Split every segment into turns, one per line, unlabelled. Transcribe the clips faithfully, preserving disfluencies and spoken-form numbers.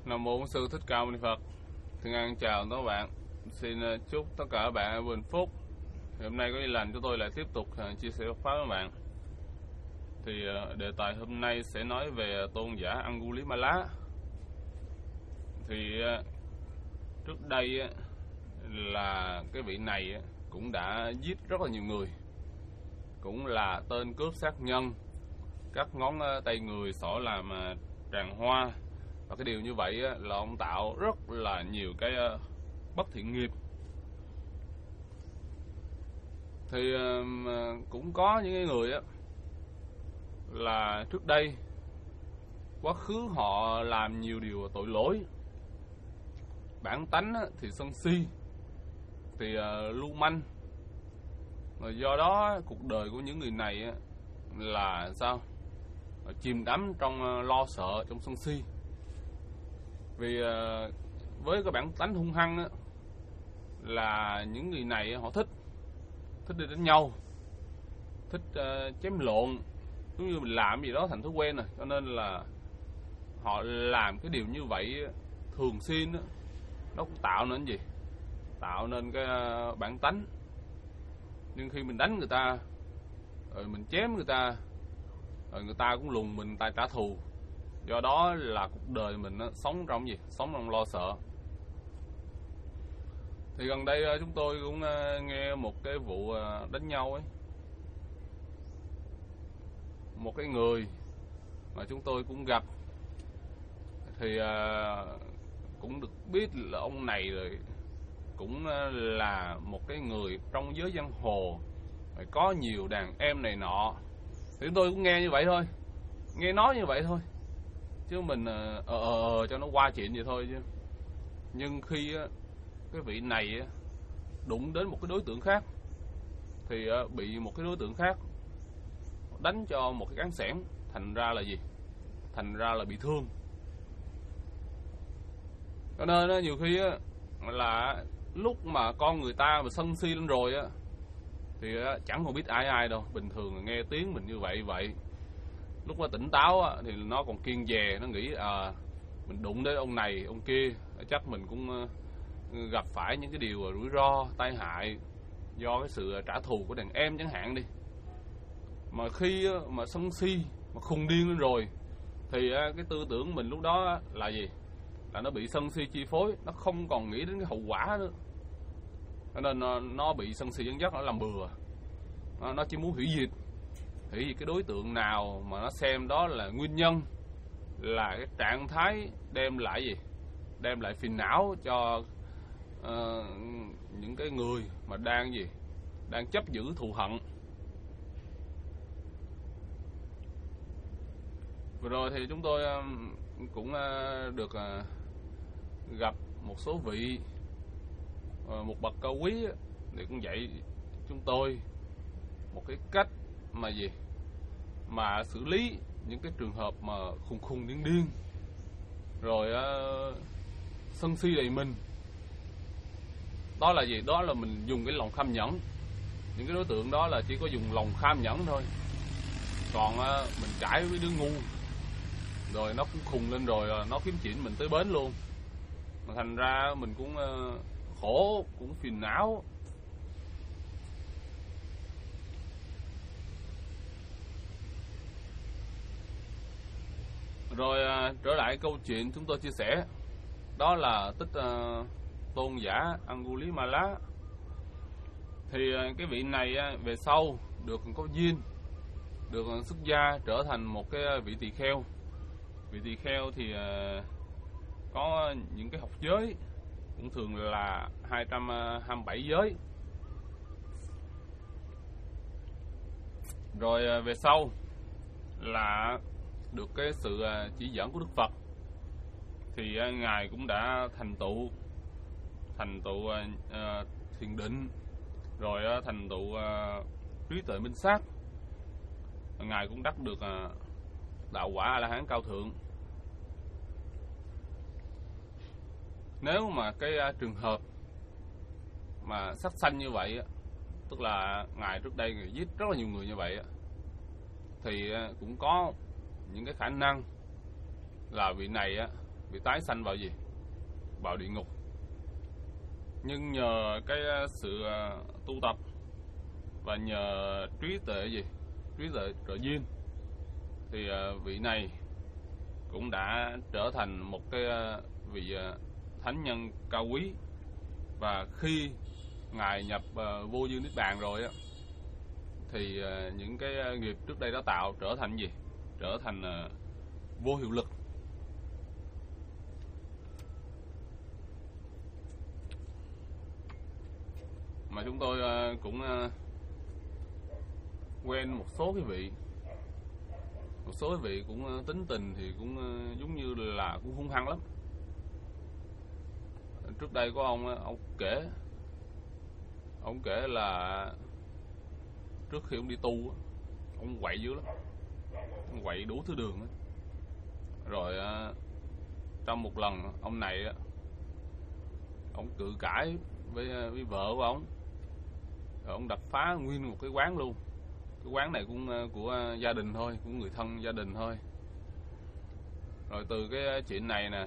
Nam mô Sư Thích Ca Mâu Ni Phật. Thân ái chào các bạn. Xin chúc tất cả các bạn bình phúc. Thì hôm nay có ý lành chúng tôi lại tiếp tục chia sẻ pháp với các bạn. Thì đề tài hôm nay sẽ nói về tôn giả Angulimala. Thì trước đây là cái vị này cũng đã giết rất là nhiều người, cũng là tên cướp sát nhân, cắt ngón tay người xỏ làm tràng hoa. Và cái điều như vậy là ông tạo rất là nhiều cái bất thiện nghiệp. Thì cũng có những cái người là trước đây quá khứ họ làm nhiều điều tội lỗi, bản tánh thì sân si, thì lưu manh. Rồi do đó cuộc đời của những người này là sao? Chìm đắm trong lo sợ, trong sân si. Vì với cái bản tánh hung hăng á, là những người này họ thích thích đi đánh nhau, thích uh, chém lộn, giống như mình làm gì đó thành thói quen rồi, cho nên là họ làm cái điều như vậy thường xuyên á, nó cũng tạo nên gì? Tạo nên cái uh, bản tánh. Nhưng khi mình đánh người ta, rồi mình chém người ta, rồi người ta cũng lùng mình, ta trả thù. Do đó là cuộc đời mình nó sống trong gì? Sống trong lo sợ. Thì gần đây chúng tôi cũng nghe một cái vụ đánh nhau ấy. Một cái người mà chúng tôi cũng gặp, thì cũng được biết là ông này rồi cũng là một cái người trong giới giang hồ, có nhiều đàn em này nọ. Thì chúng tôi cũng nghe như vậy thôi, nghe nói như vậy thôi, chứ mình ờ ờ ờ cho nó qua chuyện vậy thôi chứ. Nhưng khi cái vị này đụng đến một cái đối tượng khác, thì bị một cái đối tượng khác đánh cho một cái cán xẻng, thành ra là gì? Thành ra là bị thương. Cho nên nhiều khi là lúc mà con người ta mà sân si lên rồi á, thì chẳng còn biết ai ai đâu. Bình thường nghe tiếng mình như vậy vậy, lúc mà tỉnh táo á, thì nó còn kiêng dè, nó nghĩ à, mình đụng đến ông này ông kia, chắc mình cũng gặp phải những cái điều rủi ro tai hại do cái sự trả thù của đàn em chẳng hạn đi. Mà khi mà sân si, mà khùng điên lên rồi, thì cái tư tưởng mình lúc đó là gì? Là nó bị sân si chi phối, nó không còn nghĩ đến cái hậu quả nữa. Cho nên nó, nó bị sân si dẫn dắt, nó làm bừa, nó, nó chỉ muốn hủy diệt. Hủy diệt cái đối tượng nào mà nó xem đó là nguyên nhân, là cái trạng thái đem lại gì? Đem lại phiền não cho uh, những cái người mà đang gì? Đang chấp giữ thù hận. Vừa rồi thì chúng tôi uh, cũng uh, được uh, gặp một số vị, uh, một bậc cao quý để cũng dạy chúng tôi một cái cách mà gì? Mà xử lý những cái trường hợp mà khùng khùng điên điên, rồi uh, sân si đầy mình. Đó là gì? Đó là mình dùng cái lòng kham nhẫn. Những cái đối tượng đó là chỉ có dùng lòng kham nhẫn thôi. Còn uh, mình cãi với đứa ngu, rồi nó cũng khùng lên rồi nó kiếm chuyện mình tới bến luôn. Mà thành ra mình cũng uh, khổ, cũng phiền não. Rồi uh, trở lại câu chuyện chúng tôi chia sẻ, đó là tích uh, tôn giả Angulimala. Thì uh, cái vị này uh, về sau được có duyên, được uh, xuất gia trở thành một cái uh, vị tỳ kheo. Vị tỳ kheo thì uh, có những cái học giới, cũng thường là hai trăm hai mươi bảy giới. Rồi uh, về sau là được cái sự chỉ dẫn của Đức Phật, thì ngài cũng đã thành tựu thành tựu uh, thiền định, rồi uh, thành tựu uh, trí tuệ minh sát. Ngài cũng đắc được uh, đạo quả A La Hán cao thượng. Nếu mà cái uh, trường hợp mà sát sanh như vậy, tức là ngài trước đây ngài giết rất là nhiều người như vậy, thì uh, cũng có những cái khả năng là vị này á bị tái sanh vào gì? Vào địa ngục. Nhưng nhờ cái sự tu tập và nhờ trí tuệ gì? Trí tuệ trợ duyên thì vị này cũng đã trở thành một cái vị thánh nhân cao quý. Và khi Ngài nhập vô dương niết bàn rồi á, thì những cái nghiệp trước đây đã tạo trở thành gì? Trở thành vô hiệu lực. Mà chúng tôi cũng quen một số cái vị, một số cái vị cũng tính tình thì cũng giống như là cũng hung hăng lắm. Trước đây có ông ông kể, ông kể là trước khi ông đi tu, ông quậy dữ lắm, ông quậy đủ thứ đường. Rồi trong một lần ông này ông cự cãi với, với vợ của ông, rồi ông đập phá nguyên một cái quán luôn. Cái quán này cũng của gia đình thôi, của người thân gia đình thôi. Rồi từ cái chuyện này nè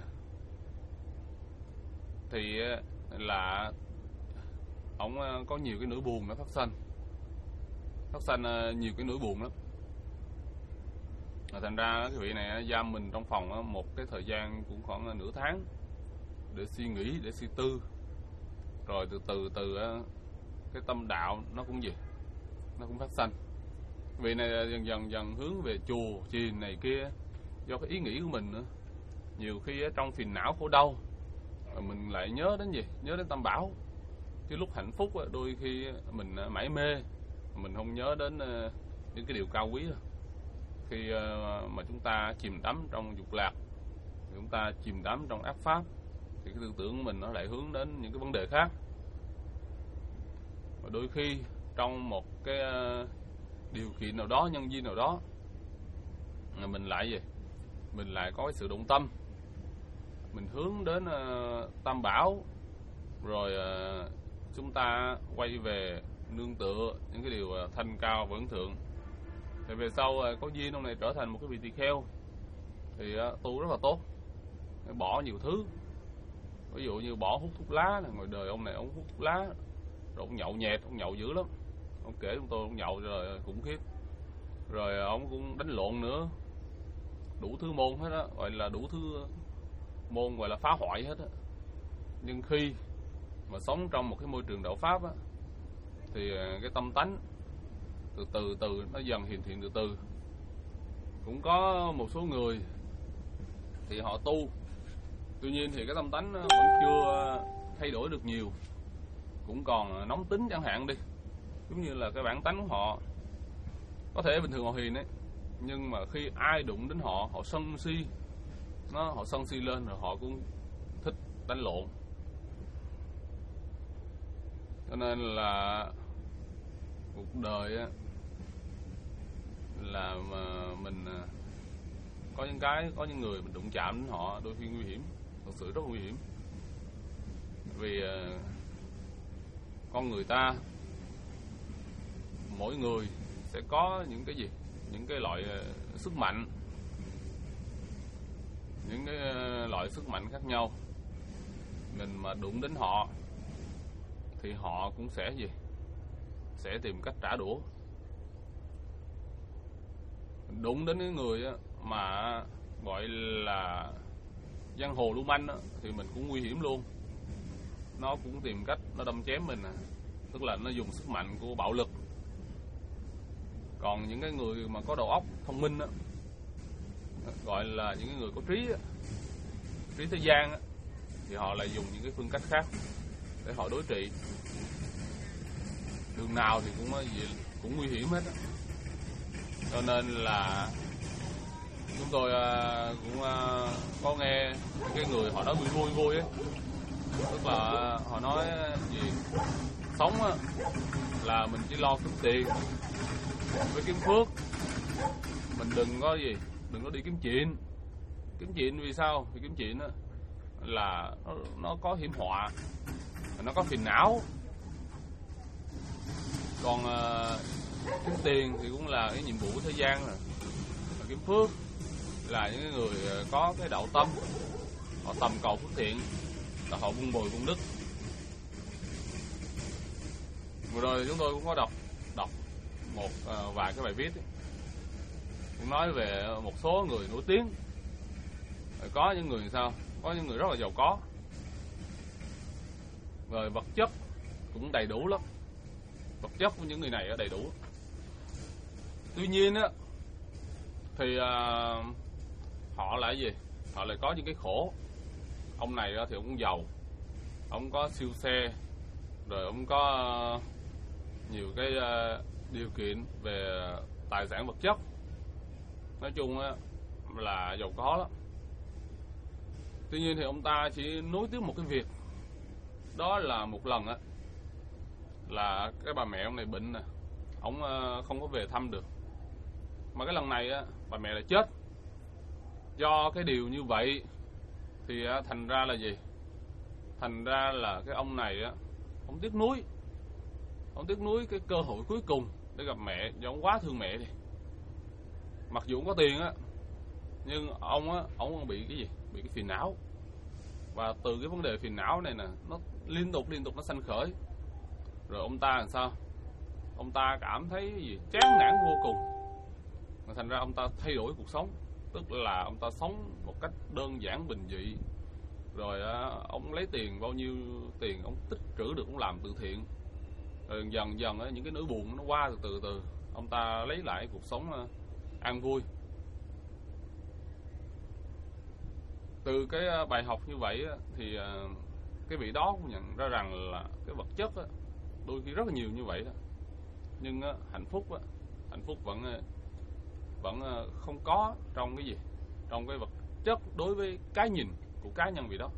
thì là ông có nhiều cái nỗi buồn nó phát sinh, phát sinh nhiều cái nỗi buồn lắm. Rồi thành ra cái vị này giam mình trong phòng một cái thời gian cũng khoảng nửa tháng để suy nghĩ, để suy tư. Rồi từ từ từ cái tâm đạo nó cũng gì, nó cũng phát sinh. Vị này dần dần dần hướng về chùa chiền này kia do cái ý nghĩ của mình nữa. Nhiều khi trong phiền não khổ đau mình lại nhớ đến gì, nhớ đến Tam Bảo. Chứ lúc hạnh phúc đôi khi mình mải mê, mình không nhớ đến những cái điều cao quý. Khi mà chúng ta chìm đắm trong dục lạc, chúng ta chìm đắm trong ác pháp, thì cái tư tưởng của mình nó lại hướng đến những cái vấn đề khác. Và đôi khi trong một cái điều kiện nào đó, nhân duyên nào đó, mình lại gì, mình lại có cái sự động tâm, mình hướng đến uh, Tam Bảo. Rồi uh, chúng ta quay về nương tựa những cái điều uh, thanh cao vững thượng. Thì về sau uh, có duyên ông này trở thành một cái vị tỳ kheo thì uh, tu rất là tốt, bỏ nhiều thứ. Ví dụ như bỏ hút thuốc lá, là ngoài đời ông này ông hút thuốc lá, rồi ông nhậu nhẹt, ông nhậu dữ lắm. Ông kể chúng tôi ông nhậu rồi khủng khiếp. Rồi ông cũng đánh lộn nữa, đủ thứ môn hết á, gọi là đủ thứ môn gọi là phá hoại hết á. Nhưng khi mà sống trong một cái môi trường đạo pháp á, thì cái tâm tánh từ từ từ nó dần hiển thiện từ từ. Cũng có một số người thì họ tu, tuy nhiên thì cái tâm tánh vẫn chưa thay đổi được nhiều, cũng còn nóng tính chẳng hạn đi. Giống như là cái bản tánh của họ có thể bình thường họ hiền ấy, nhưng mà khi ai đụng đến họ, họ sân si, nó họ sân si lên rồi họ cũng thích đánh lộn. Cho nên là cuộc đời á, là mà mình có những cái, có những người mình đụng chạm đến họ đôi khi nguy hiểm, thật sự rất nguy hiểm. Vì con người ta, mỗi người sẽ có những cái gì, những cái loại sức mạnh, những cái loại sức mạnh khác nhau. Mình mà đụng đến họ thì họ cũng sẽ gì, sẽ tìm cách trả đũa. Đụng đến cái người mà gọi là giang hồ lưu manh thì mình cũng nguy hiểm luôn. Nó cũng tìm cách nó đâm chém mình, tức là nó dùng sức mạnh của bạo lực. Còn những cái người mà có đầu óc thông minh á, gọi là những cái người có trí á, trí thế gian á, thì họ lại dùng những cái phương cách khác để họ đối trị. Đường nào thì cũng cũng nguy hiểm hết á. Cho nên là chúng tôi cũng có nghe những cái người họ nói vui vui vui ấy, tức là họ nói gì sống á, là mình chỉ lo kiếm tiền với kiếm phước, mình đừng có gì, đừng có đi kiếm chuyện. Kiếm chuyện vì sao? Vì kiếm chuyện á, là nó, nó có hiểm họa, nó có phiền não. Còn uh, kiếm tiền thì cũng là cái nhiệm vụ thế gian rồi. Mà kiếm phước là những người có cái đạo tâm, họ tầm cầu phước thiện, là họ vun bồi công đức. Vừa rồi chúng tôi cũng có đọc đọc một uh, vài cái bài viết ấy, cũng nói về một số người nổi tiếng. Có những người sao, có những người rất là giàu có, rồi vật chất cũng đầy đủ lắm, vật chất của những người này đầy đủ. Tuy nhiên á thì uh, họ lại gì, họ lại có những cái khổ. Ông này thì ông cũng giàu, ông có siêu xe, rồi ông có uh, nhiều cái uh, điều kiện về tài sản vật chất, nói chung á là giàu có lắm. Tuy nhiên thì ông ta chỉ nối tiếp một cái việc, đó là một lần á là cái bà mẹ ông này bệnh nè, ông uh, không có về thăm được. Mà cái lần này á bà mẹ lại chết. Do cái điều như vậy thì uh, thành ra là gì? Thành ra là cái ông này á, ông tiếc nuối, ông tiếc nuối cái cơ hội cuối cùng để gặp mẹ, do ông quá thương mẹ đi. Mặc dù ông có tiền á, nhưng ông á, ông bị cái gì? Bị cái phiền não. Và từ cái vấn đề phiền não này nè, nó liên tục liên tục nó sanh khởi. Rồi ông ta làm sao? Ông ta cảm thấy cái gì? Chán nản vô cùng. Mà thành ra ông ta thay đổi cuộc sống, tức là ông ta sống một cách đơn giản bình dị. Rồi á, ông lấy tiền, bao nhiêu tiền ông tích trữ được ông làm từ thiện. Rồi dần dần á, những cái nỗi buồn nó qua từ từ từ, ông ta lấy lại cuộc sống à, an vui. Từ cái à, bài học như vậy á, thì à, cái vị đó cũng nhận ra rằng là cái vật chất á, đôi khi rất là nhiều như vậy đó, nhưng á, hạnh phúc á, hạnh phúc vẫn vẫn không có trong cái gì, trong cái vật chất đối với cái nhìn của cá nhân vị đó.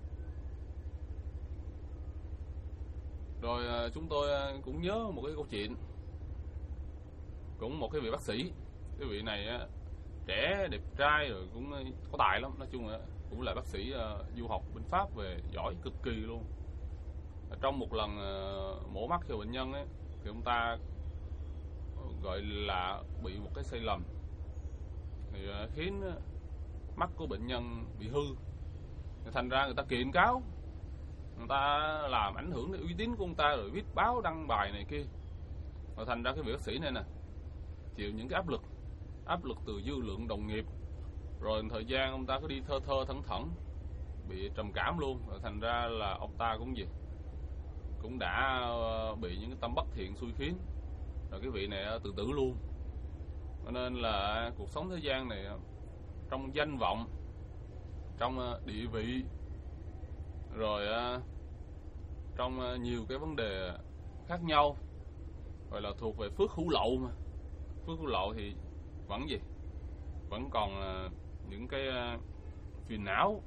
Rồi chúng tôi cũng nhớ một cái câu chuyện, cũng một cái vị bác sĩ. Cái vị này á, trẻ đẹp trai rồi cũng có tài lắm, nói chung là cũng là bác sĩ uh, du học bên Pháp về, giỏi cực kỳ luôn. Trong một lần uh, mổ mắt cho bệnh nhân ấy, thì ông ta gọi là bị một cái sai lầm, thì uh, khiến uh, mắt của bệnh nhân bị hư. Thành ra người ta kiện cáo, người ta làm ảnh hưởng đến uy tín của ông ta, rồi viết báo đăng bài này kia. Rồi thành ra cái vị bác sĩ này nè chịu những cái áp lực, áp lực từ dư luận đồng nghiệp. Rồi thời gian ông ta cứ đi thơ thơ thẩn thẩn, bị trầm cảm luôn. Rồi thành ra là ông ta cũng gì, cũng đã bị những cái tâm bất thiện xui khiến. Rồi cái vị này tự tử luôn. Cho nên là cuộc sống thế gian này, trong danh vọng, trong địa vị, rồi trong nhiều cái vấn đề khác nhau, gọi là thuộc về phước hữu lậu mà. Phước hữu lậu thì vẫn gì, vẫn còn những cái phiền não.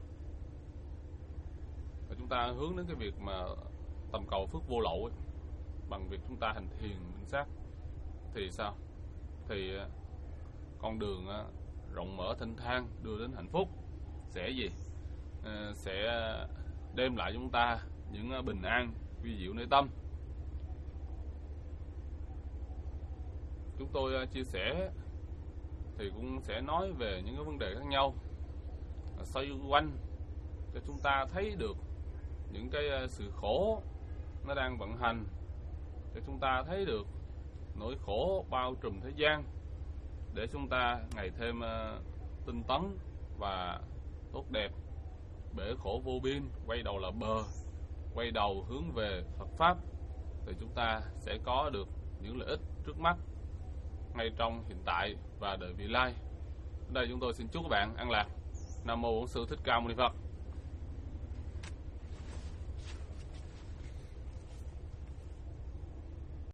Và chúng ta hướng đến cái việc mà tầm cầu phước vô lậu ấy, bằng việc chúng ta hành thiền minh sát, thì sao? Thì con đường rộng mở thênh thang đưa đến hạnh phúc sẽ gì? Sẽ đem lại chúng ta những bình an vi diệu nơi tâm. Chúng tôi chia sẻ thì cũng sẽ nói về những cái vấn đề khác nhau xoay quanh cho chúng ta thấy được những cái sự khổ nó đang vận hành, cho chúng ta thấy được nỗi khổ bao trùm thế gian, để chúng ta ngày thêm tinh tấn và tốt đẹp, bể khổ vô biên, quay đầu là bờ, quay đầu hướng về Phật Pháp, thì chúng ta sẽ có được những lợi ích trước mắt, ngay trong hiện tại và đời vị lai. Ở đây chúng tôi xin chúc các bạn an lạc. Nam mô Bổn Sư Thích Ca Mâu Ni Phật.